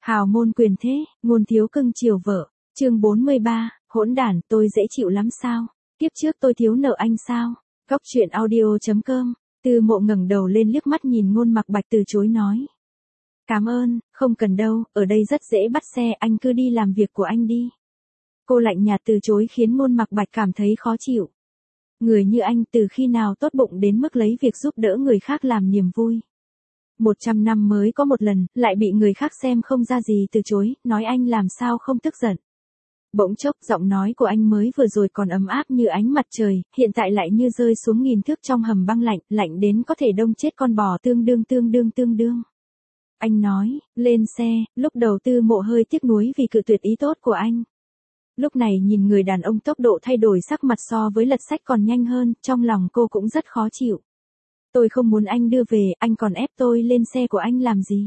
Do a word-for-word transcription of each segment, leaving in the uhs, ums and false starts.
Hào môn quyền thế, ngôn thiếu cưng chiều vợ. Chương bốn mươi ba, hỗn đản, tôi dễ chịu lắm sao? Kiếp trước tôi thiếu nợ anh sao? Góc truyện audio chấm com. Tư Mộ ngẩng đầu lên liếc mắt nhìn Ngôn Mặc Bạch từ chối nói. Cảm ơn, không cần đâu, ở đây rất dễ bắt xe, anh cứ đi làm việc của anh đi. Cô lạnh nhạt từ chối khiến Ngôn Mặc Bạch cảm thấy khó chịu. Người như anh từ khi nào tốt bụng đến mức lấy việc giúp đỡ người khác làm niềm vui. Một trăm năm mới có một lần, lại bị người khác xem không ra gì từ chối, nói anh làm sao không tức giận. Bỗng chốc giọng nói của anh mới vừa rồi còn ấm áp như ánh mặt trời, hiện tại lại như rơi xuống nghìn thước trong hầm băng lạnh, lạnh đến có thể đông chết con bò tương đương tương đương tương đương. Anh nói, lên xe, lúc đầu Tư Mộ hơi tiếc nuối vì cự tuyệt ý tốt của anh. Lúc này nhìn người đàn ông tốc độ thay đổi sắc mặt so với lật sách còn nhanh hơn, trong lòng cô cũng rất khó chịu. Tôi không muốn anh đưa về, anh còn ép tôi lên xe của anh làm gì?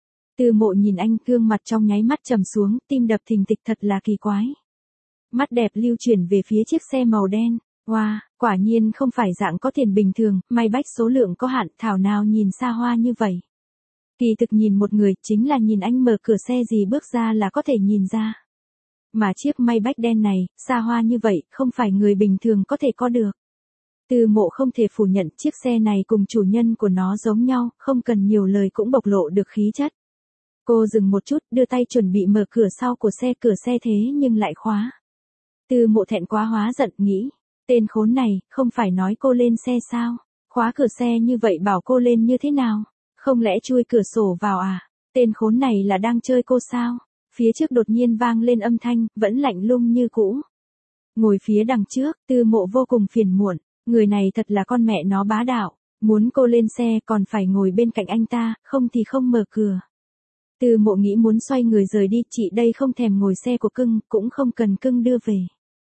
Tư Mộ nhìn anh, gương mặt trong nháy mắt trầm xuống, tim đập thình thịch thật là kỳ quái. Mắt đẹp lưu chuyển về phía chiếc xe màu đen. Wow, quả nhiên không phải dạng có tiền bình thường, may bách số lượng có hạn, thảo nào nhìn xa hoa như vậy. Kỳ thực nhìn một người, chính là nhìn anh mở cửa xe gì bước ra là có thể nhìn ra. Mà chiếc may bách đen này, xa hoa như vậy, không phải người bình thường có thể có được. Tư Mộ không thể phủ nhận chiếc xe này cùng chủ nhân của nó giống nhau, không cần nhiều lời cũng bộc lộ được khí chất. Cô dừng một chút, đưa tay chuẩn bị mở cửa sau của xe, cửa xe thế nhưng lại khóa. Tư Mộ thẹn quá hóa giận, nghĩ, tên khốn này, không phải nói cô lên xe sao? Khóa cửa xe như vậy bảo cô lên như thế nào? Không lẽ chui cửa sổ vào à? Tên khốn này là đang chơi cô sao? Phía trước đột nhiên vang lên âm thanh, vẫn lạnh lùng như cũ. Ngồi phía đằng trước, Tư Mộ vô cùng phiền muộn, người này thật là con mẹ nó bá đạo, muốn cô lên xe còn phải ngồi bên cạnh anh ta, không thì không mở cửa. Tư Mộ nghĩ muốn xoay người rời đi, chị đây không thèm ngồi xe của cưng, cũng không cần cưng đưa về.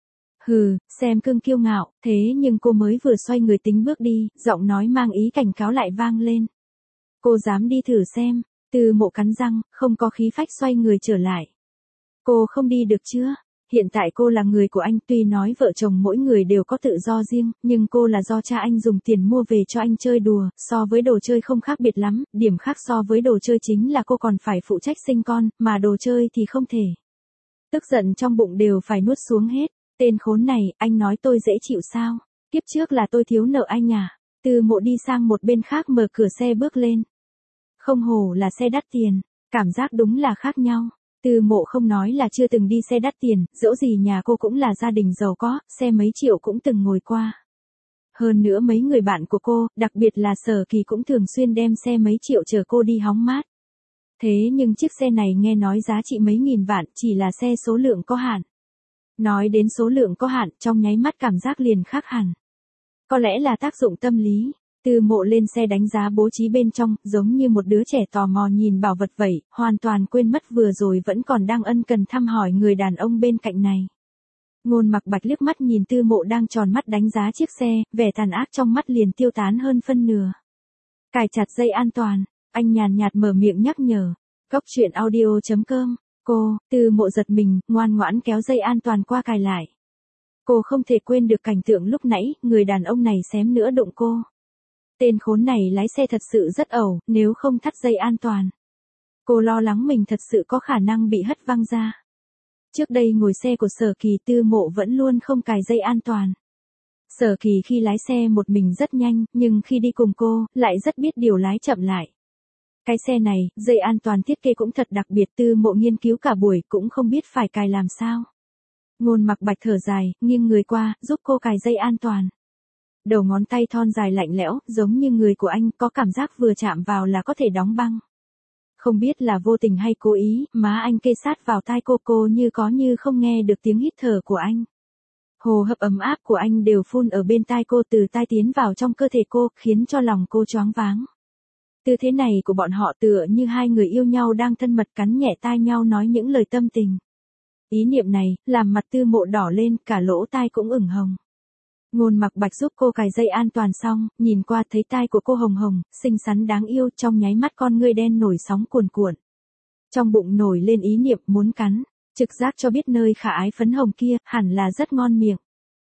Hừ, xem cưng kiêu ngạo, thế nhưng cô mới vừa xoay người tính bước đi, giọng nói mang ý cảnh cáo lại vang lên. Cô dám đi thử xem? Tư Mộ cắn răng, không có khí phách xoay người trở lại. Cô không đi được chưa? Hiện tại cô là người của anh, tuy nói vợ chồng mỗi người đều có tự do riêng, nhưng cô là do cha anh dùng tiền mua về cho anh chơi đùa, so với đồ chơi không khác biệt lắm, điểm khác so với đồ chơi chính là cô còn phải phụ trách sinh con, mà đồ chơi thì không thể. Tức giận trong bụng đều phải nuốt xuống hết, tên khốn này, anh nói tôi dễ chịu sao? Kiếp trước là tôi thiếu nợ anh à? Tư Mộ đi sang một bên khác mở cửa xe bước lên. Không hổ là xe đắt tiền, cảm giác đúng là khác nhau. Tư Mộ không nói là chưa từng đi xe đắt tiền, dẫu gì nhà cô cũng là gia đình giàu có, xe mấy triệu cũng từng ngồi qua. Hơn nữa mấy người bạn của cô, đặc biệt là Sở Kỳ cũng thường xuyên đem xe mấy triệu chở cô đi hóng mát. Thế nhưng chiếc xe này nghe nói giá trị mấy nghìn vạn, chỉ là xe số lượng có hạn. Nói đến số lượng có hạn, trong nháy mắt cảm giác liền khác hẳn. Có lẽ là tác dụng tâm lý. Tư Mộ lên xe đánh giá bố trí bên trong, giống như một đứa trẻ tò mò nhìn bảo vật vậy, hoàn toàn quên mất vừa rồi vẫn còn đang ân cần thăm hỏi người đàn ông bên cạnh này. Ngôn Mặc Bạch liếc mắt nhìn Tư Mộ đang tròn mắt đánh giá chiếc xe, vẻ tàn ác trong mắt liền tiêu tán hơn phân nửa. Cài chặt dây an toàn, anh nhàn nhạt mở miệng nhắc nhở. Góc truyện audio chấm com. Cô, Tư Mộ giật mình, ngoan ngoãn kéo dây an toàn qua cài lại. Cô không thể quên được cảnh tượng lúc nãy, người đàn ông này xém nữa đụng cô. Tên khốn này lái xe thật sự rất ẩu, nếu không thắt dây an toàn. Cô lo lắng mình thật sự có khả năng bị hất văng ra. Trước đây ngồi xe của Sở Kỳ, Tư Mộ vẫn luôn không cài dây an toàn. Sở Kỳ khi lái xe một mình rất nhanh, nhưng khi đi cùng cô, lại rất biết điều lái chậm lại. Cái xe này, dây an toàn thiết kế cũng thật đặc biệt, Tư Mộ nghiên cứu cả buổi cũng không biết phải cài làm sao. Ngôn Mặc Bạch thở dài, nghiêng người qua, giúp cô cài dây an toàn. Đầu ngón tay thon dài lạnh lẽo, giống như người của anh, có cảm giác vừa chạm vào là có thể đóng băng. Không biết là vô tình hay cố ý, má anh kê sát vào tai cô, cô như có như không nghe được tiếng hít thở của anh. Hồ hấp ấm áp của anh đều phun ở bên tai cô, từ tai tiến vào trong cơ thể cô, khiến cho lòng cô choáng váng. Tư thế này của bọn họ tựa như hai người yêu nhau đang thân mật cắn nhẹ tai nhau nói những lời tâm tình. Ý niệm này, làm mặt Tư Mộ đỏ lên, cả lỗ tai cũng ửng hồng. Ngôn Mặc Bạch giúp cô cài dây an toàn xong, nhìn qua thấy tai của cô hồng hồng, xinh xắn đáng yêu, trong nháy mắt con ngươi đen nổi sóng cuồn cuộn. Trong bụng nổi lên ý niệm muốn cắn, trực giác cho biết nơi khả ái phấn hồng kia, hẳn là rất ngon miệng.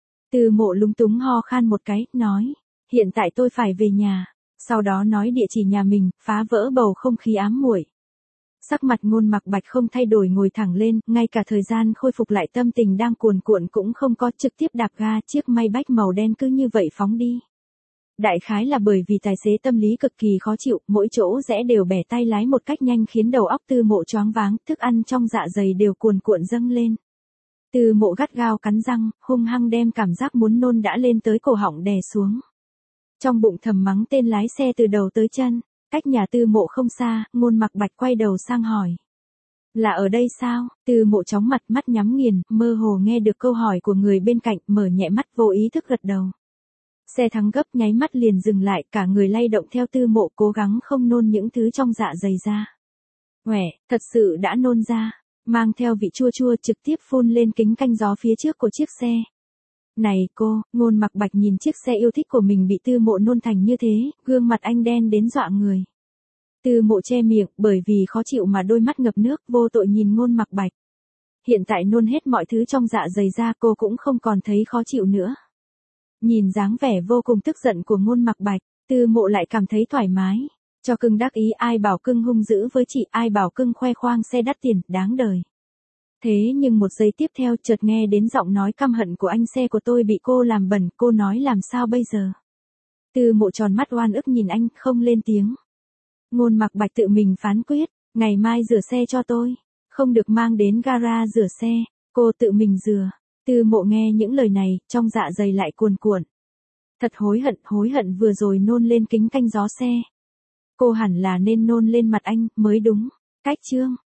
Tư Mộ lúng túng ho khan một cái, nói, hiện tại tôi phải về nhà, sau đó nói địa chỉ nhà mình, phá vỡ bầu không khí ám muội. Sắc mặt Ngôn Mặc Bạch không thay đổi ngồi thẳng lên, ngay cả thời gian khôi phục lại tâm tình đang cuồn cuộn cũng không có, trực tiếp đạp ga, chiếc Maybach màu đen cứ như vậy phóng đi. Đại khái là bởi vì tài xế tâm lý cực kỳ khó chịu, mỗi chỗ rẽ đều bẻ tay lái một cách nhanh khiến đầu óc Tư Mộ choáng váng, thức ăn trong dạ dày đều cuồn cuộn dâng lên. Tư Mộ gắt gao cắn răng, hung hăng đem cảm giác muốn nôn đã lên tới cổ họng đè xuống. Trong bụng thầm mắng tên lái xe từ đầu tới chân, cách nhà Tư Mộ không xa, Ngôn Mặc Bạch quay đầu sang hỏi. Là ở đây sao? Tư Mộ chóng mặt, mắt nhắm nghiền, mơ hồ nghe được câu hỏi của người bên cạnh, mở nhẹ mắt vô ý thức gật đầu. Xe thắng gấp nháy mắt liền dừng lại, cả người lay động theo Tư Mộ cố gắng không nôn những thứ trong dạ dày ra. Uể, thật sự đã nôn ra, mang theo vị chua chua trực tiếp phun lên kính canh gió phía trước của chiếc xe. Này cô, Ngôn Mặc Bạch nhìn chiếc xe yêu thích của mình bị Tư Mộ nôn thành như thế, gương mặt anh đen đến dọa người. Tư Mộ che miệng, bởi vì khó chịu mà đôi mắt ngập nước, vô tội nhìn Ngôn Mặc Bạch. Hiện tại nôn hết mọi thứ trong dạ dày ra, cô cũng không còn thấy khó chịu nữa. Nhìn dáng vẻ vô cùng tức giận của Ngôn Mặc Bạch, Tư Mộ lại cảm thấy thoải mái. Cho cưng đắc ý, ai bảo cưng hung dữ với chị, ai bảo cưng khoe khoang xe đắt tiền, đáng đời. Thế nhưng một giây tiếp theo chợt nghe đến giọng nói căm hận của anh, xe của tôi bị cô làm bẩn, cô nói làm sao bây giờ? Tư Mộ tròn mắt oan ức nhìn anh, không lên tiếng. Ngôn Mặc Bạch tự mình phán quyết, ngày mai rửa xe cho tôi, không được mang đến gara rửa xe, cô tự mình rửa. Tư Mộ nghe những lời này, trong dạ dày lại cuồn cuộn. Thật hối hận, hối hận vừa rồi nôn lên kính canh gió xe. Cô hẳn là nên nôn lên mặt anh, mới đúng. Cách chương